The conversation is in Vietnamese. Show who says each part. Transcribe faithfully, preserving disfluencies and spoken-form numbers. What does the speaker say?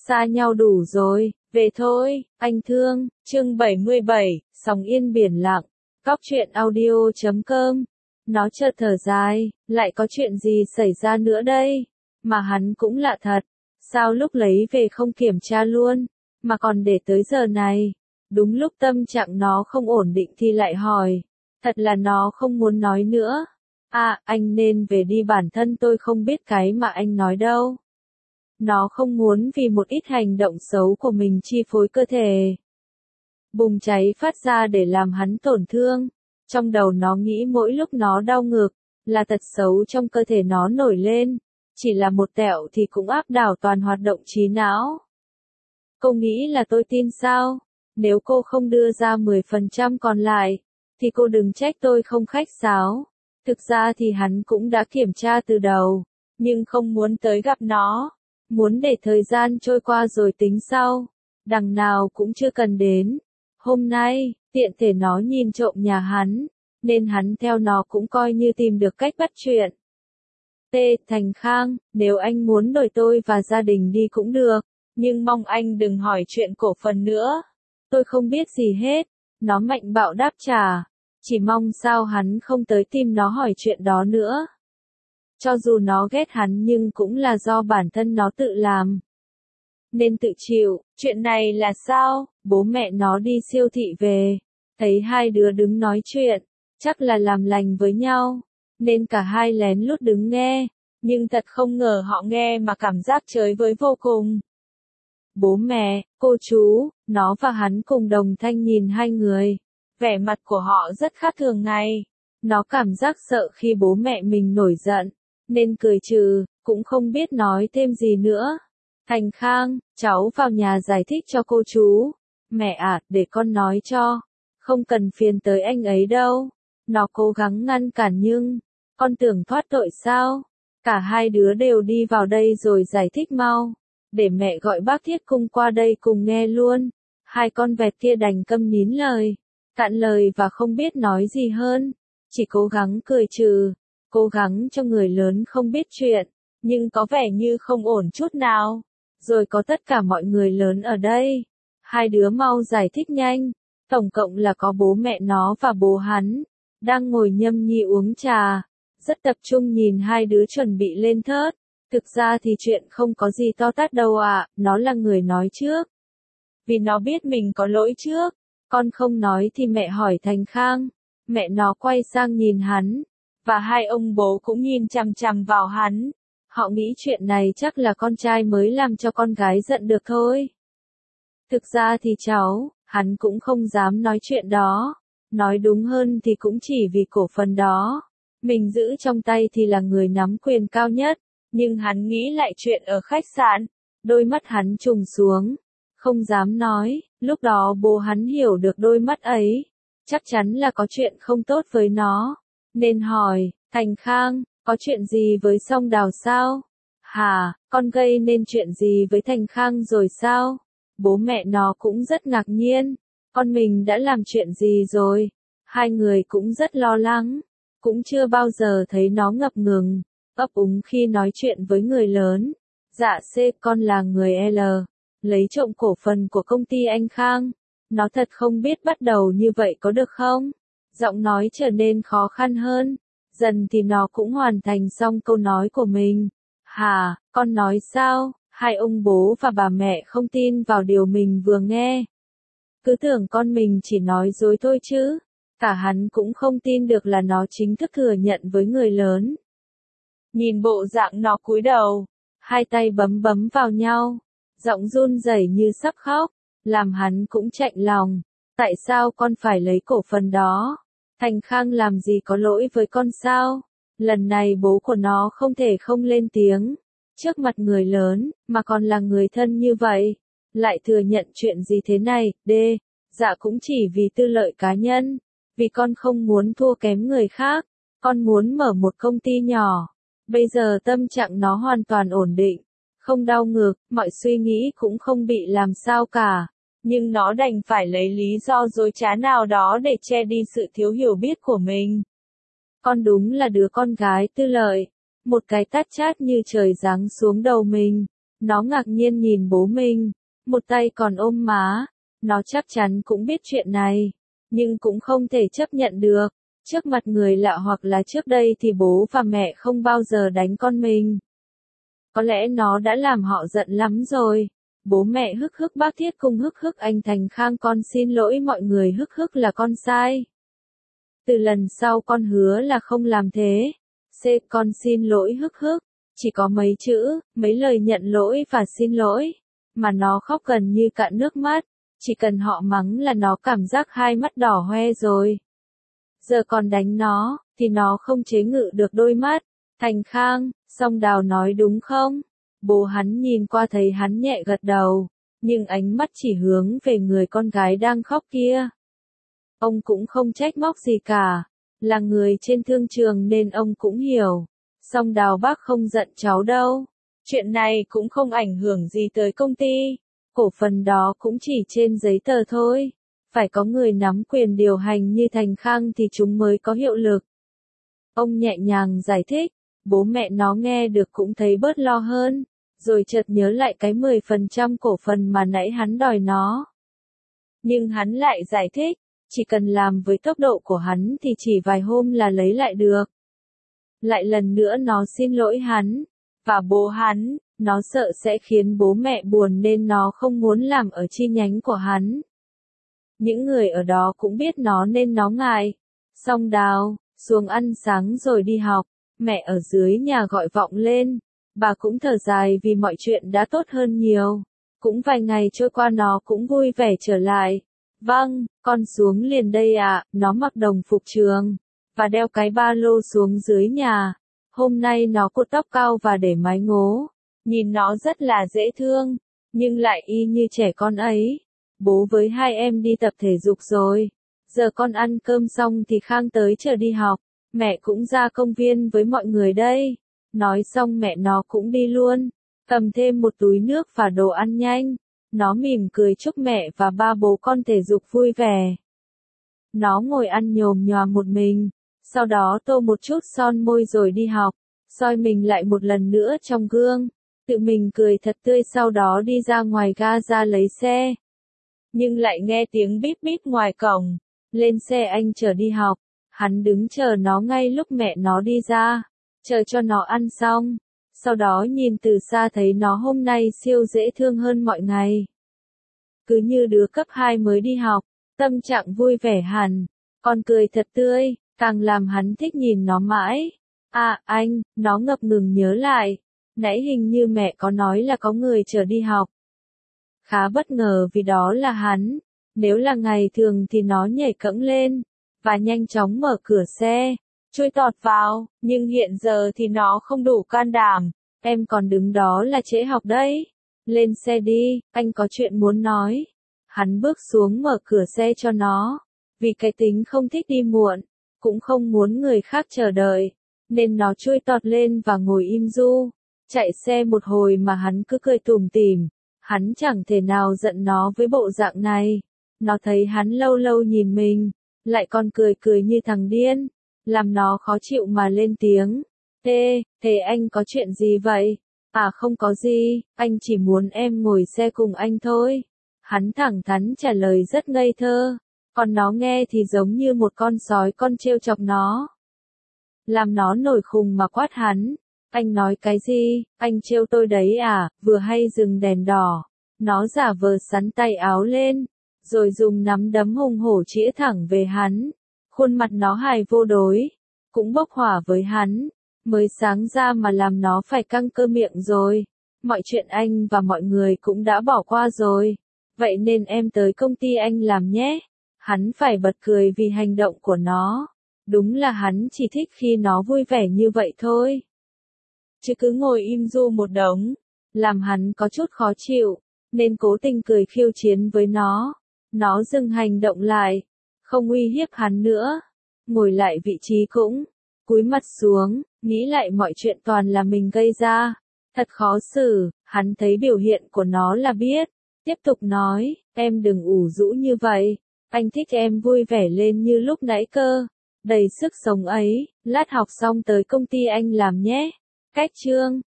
Speaker 1: xa nhau đủ rồi, về thôi, anh thương. Chương bảy mươi bảy, sóng yên biển lặng. Góc truyện audio chấm com. Nó chợt thở dài, lại có chuyện gì xảy ra nữa đây? Mà hắn cũng lạ thật, sao lúc lấy về không kiểm tra luôn, mà còn để tới giờ này. Đúng lúc tâm trạng nó không ổn định thì lại hỏi, thật là nó không muốn nói nữa. À, anh nên về đi, bản thân tôi không biết cái mà anh nói đâu. Nó không muốn vì một ít hành động xấu của mình chi phối cơ thể bùng cháy phát ra để làm hắn tổn thương. Trong đầu nó nghĩ mỗi lúc nó đau ngực, là tật xấu trong cơ thể nó nổi lên, chỉ là một tẹo thì cũng áp đảo toàn hoạt động trí não. Cô nghĩ là tôi tin sao? Nếu cô không đưa ra mười phần trăm còn lại, thì cô đừng trách tôi không khách sáo. Thực ra thì hắn cũng đã kiểm tra từ đầu, nhưng không muốn tới gặp nó. Muốn để thời gian trôi qua rồi tính sau. Đằng nào cũng chưa cần đến. Hôm nay, tiện thể nó nhìn trộm nhà hắn, nên hắn theo nó cũng coi như tìm được cách bắt chuyện. T. Thành Khang, nếu anh muốn đổi tôi và gia đình đi cũng được, nhưng mong anh đừng hỏi chuyện cổ phần nữa. Tôi không biết gì hết, nó mạnh bạo đáp trả. Chỉ mong sao hắn không tới tìm nó hỏi chuyện đó nữa. Cho dù nó ghét hắn nhưng cũng là do bản thân nó tự làm, nên tự chịu. Chuyện này là sao? Bố mẹ nó đi siêu thị về, thấy hai đứa đứng nói chuyện, chắc là làm lành với nhau, nên cả hai lén lút đứng nghe, nhưng thật không ngờ họ nghe mà cảm giác chới với vô cùng. Bố mẹ, cô chú, nó và hắn cùng đồng thanh nhìn hai người, vẻ mặt của họ rất khác thường ngày. Nó cảm giác sợ khi bố mẹ mình nổi giận, nên cười trừ, cũng không biết nói thêm gì nữa. Thành Khang, cháu vào nhà giải thích cho cô chú. Mẹ à, để con nói cho. Không cần phiền tới anh ấy đâu. Nó cố gắng ngăn cản nhưng, con tưởng thoát tội sao? Cả hai đứa đều đi vào đây rồi giải thích mau. Để mẹ gọi bác Thiết Cung qua đây cùng nghe luôn. Hai con vẹt kia đành câm nín lời, cạn lời và không biết nói gì hơn. Chỉ cố gắng cười trừ, cố gắng cho người lớn không biết chuyện, nhưng có vẻ như không ổn chút nào. Rồi có tất cả mọi người lớn ở đây. Hai đứa mau giải thích nhanh. Tổng cộng là có bố mẹ nó và bố hắn, đang ngồi nhâm nhi uống trà, rất tập trung nhìn hai đứa chuẩn bị lên thớt. Thực ra thì chuyện không có gì to tát đâu ạ, nó là người nói trước. Vì nó biết mình có lỗi trước. Con không nói thì mẹ hỏi Thành Khang. Mẹ nó quay sang nhìn hắn, và hai ông bố cũng nhìn chằm chằm vào hắn. Họ nghĩ chuyện này chắc là con trai mới làm cho con gái giận được thôi. Thực ra thì cháu, hắn cũng không dám nói chuyện đó. Nói đúng hơn thì cũng chỉ vì cổ phần đó. Mình giữ trong tay thì là người nắm quyền cao nhất. Nhưng hắn nghĩ lại chuyện ở khách sạn. Đôi mắt hắn trùng xuống. Không dám nói. Lúc đó bố hắn hiểu được đôi mắt ấy. Chắc chắn là có chuyện không tốt với nó. Nên hỏi, Thành Khang, có chuyện gì với Song Đào sao? Hả, con gây nên chuyện gì với Thành Khang rồi sao? Bố mẹ nó cũng rất ngạc nhiên. Con mình đã làm chuyện gì rồi? Hai người cũng rất lo lắng. Cũng chưa bao giờ thấy nó ngập ngừng, ấp úng khi nói chuyện với người lớn. Dạ C, con là người L. Lấy trộm cổ phần của công ty anh Khang. Nó thật không biết bắt đầu như vậy có được không? Giọng nói trở nên khó khăn hơn. Dần thì nó cũng hoàn thành xong câu nói của mình. Hả, con nói sao? Hai ông bố và bà mẹ không tin vào điều mình vừa nghe. Cứ tưởng con mình chỉ nói dối thôi chứ. Cả hắn cũng không tin được là nó chính thức thừa nhận với người lớn. Nhìn bộ dạng nó cúi đầu, hai tay bấm bấm vào nhau, giọng run rẩy như sắp khóc, làm hắn cũng chạnh lòng. Tại sao con phải lấy cổ phần đó? Thành Khang làm gì có lỗi với con sao? Lần này bố của nó không thể không lên tiếng. Trước mặt người lớn, mà còn là người thân như vậy. Lại thừa nhận chuyện gì thế này, D. Dạ cũng chỉ vì tư lợi cá nhân. Vì con không muốn thua kém người khác. Con muốn mở một công ty nhỏ. Bây giờ tâm trạng nó hoàn toàn ổn định. Không đau ngược, mọi suy nghĩ cũng không bị làm sao cả. Nhưng nó đành phải lấy lý do dối trá nào đó để che đi sự thiếu hiểu biết của mình. Con đúng là đứa con gái tư lợi. Một cái tát chát như trời giáng xuống đầu mình. Nó ngạc nhiên nhìn bố mình, một tay còn ôm má. Nó chắc chắn cũng biết chuyện này, nhưng cũng không thể chấp nhận được. Trước mặt người lạ hoặc là trước đây thì bố và mẹ không bao giờ đánh con mình. Có lẽ nó đã làm họ giận lắm rồi. Bố mẹ hức hức bác Thiết Cung hức hức anh Thành Khang con xin lỗi mọi người hức hức là con sai. Từ lần sau con hứa là không làm thế. C con xin lỗi hức hức. Chỉ có mấy chữ, mấy lời nhận lỗi và xin lỗi. Mà nó khóc gần như cạn nước mắt. Chỉ cần họ mắng là nó cảm giác hai mắt đỏ hoe rồi. Giờ còn đánh nó, thì nó không chế ngự được đôi mắt. Thành Khang, Song Đào nói đúng không? Bố hắn nhìn qua thấy hắn nhẹ gật đầu, nhưng ánh mắt chỉ hướng về người con gái đang khóc kia. Ông cũng không trách móc gì cả, là người trên thương trường nên ông cũng hiểu. Song Đào bác không giận cháu đâu, chuyện này cũng không ảnh hưởng gì tới công ty, cổ phần đó cũng chỉ trên giấy tờ thôi. Phải có người nắm quyền điều hành như Thành Khang thì chúng mới có hiệu lực. Ông nhẹ nhàng giải thích, bố mẹ nó nghe được cũng thấy bớt lo hơn, rồi chợt nhớ lại cái mười phần trăm cổ phần mà nãy hắn đòi nó. Nhưng hắn lại giải thích, chỉ cần làm với tốc độ của hắn thì chỉ vài hôm là lấy lại được. Lại lần nữa nó xin lỗi hắn, và bố hắn, nó sợ sẽ khiến bố mẹ buồn nên nó không muốn làm ở chi nhánh của hắn. Những người ở đó cũng biết nó nên nó ngại. Song Đào, xuống ăn sáng rồi đi học, mẹ ở dưới nhà gọi vọng lên. Bà cũng thở dài vì mọi chuyện đã tốt hơn nhiều. Cũng vài ngày trôi qua nó cũng vui vẻ trở lại. Vâng, con xuống liền đây ạ, nó mặc đồng phục trường, và đeo cái ba lô xuống dưới nhà. Hôm nay nó cột tóc cao và để mái ngố. Nhìn nó rất là dễ thương, nhưng lại y như trẻ con ấy. Bố với hai em đi tập thể dục rồi. Giờ con ăn cơm xong thì Khang tới chờ đi học. Mẹ cũng ra công viên với mọi người đây. Nói xong mẹ nó cũng đi luôn. Cầm thêm một túi nước và đồ ăn nhanh. Nó mỉm cười chúc mẹ và ba bố con thể dục vui vẻ. Nó ngồi ăn nhồm nhòa một mình. Sau đó tô một chút son môi rồi đi học. Soi mình lại một lần nữa trong gương. Tự mình cười thật tươi sau đó đi ra ngoài ga ra lấy xe. Nhưng lại nghe tiếng bíp bíp ngoài cổng. Lên xe anh chở đi học. Hắn đứng chờ nó ngay lúc mẹ nó đi ra. Chờ cho nó ăn xong. Sau đó nhìn từ xa thấy nó hôm nay siêu dễ thương hơn mọi ngày. Cứ như đứa cấp hai mới đi học. Tâm trạng vui vẻ hẳn. Còn cười thật tươi. Càng làm hắn thích nhìn nó mãi. À anh, nó ngập ngừng nhớ lại. Nãy hình như mẹ có nói là có người chở đi học. Khá bất ngờ vì đó là hắn. Nếu là ngày thường thì nó nhảy cẫng lên, và nhanh chóng mở cửa xe, chui tọt vào, nhưng hiện giờ thì nó không đủ can đảm. Em còn đứng đó là trễ học đấy. Lên xe đi, anh có chuyện muốn nói. Hắn bước xuống mở cửa xe cho nó. Vì cái tính không thích đi muộn, cũng không muốn người khác chờ đợi, nên nó chui tọt lên và ngồi im du. Chạy xe một hồi mà hắn cứ cười tủm tỉm. Hắn chẳng thể nào giận nó với bộ dạng này. Nó thấy hắn lâu lâu nhìn mình, lại còn cười cười như thằng điên, làm nó khó chịu mà lên tiếng. Thế, thế anh có chuyện gì vậy? À không có gì, anh chỉ muốn em ngồi xe cùng anh thôi. Hắn thẳng thắn trả lời rất ngây thơ, còn nó nghe thì giống như một con sói con trêu chọc nó. Làm nó nổi khùng mà quát hắn. Anh nói cái gì, anh trêu tôi đấy à, vừa hay dừng đèn đỏ. Nó giả vờ sắn tay áo lên, rồi dùng nắm đấm hùng hổ chĩa thẳng về hắn. Khuôn mặt nó hài vô đối, cũng bốc hỏa với hắn. Mới sáng ra mà làm nó phải căng cơ miệng rồi. Mọi chuyện anh và mọi người cũng đã bỏ qua rồi. Vậy nên em tới công ty anh làm nhé. Hắn phải bật cười vì hành động của nó. Đúng là hắn chỉ thích khi nó vui vẻ như vậy thôi. Chứ cứ ngồi im du một đống, làm hắn có chút khó chịu, nên cố tình cười khiêu chiến với nó. Nó dừng hành động lại, không uy hiếp hắn nữa. Ngồi lại vị trí cũng, cúi mặt xuống, nghĩ lại mọi chuyện toàn là mình gây ra. Thật khó xử, hắn thấy biểu hiện của nó là biết. Tiếp tục nói, em đừng ủ rũ như vậy. Anh thích em vui vẻ lên như lúc nãy cơ. Đầy sức sống ấy, lát học xong tới công ty anh làm nhé. Cách chương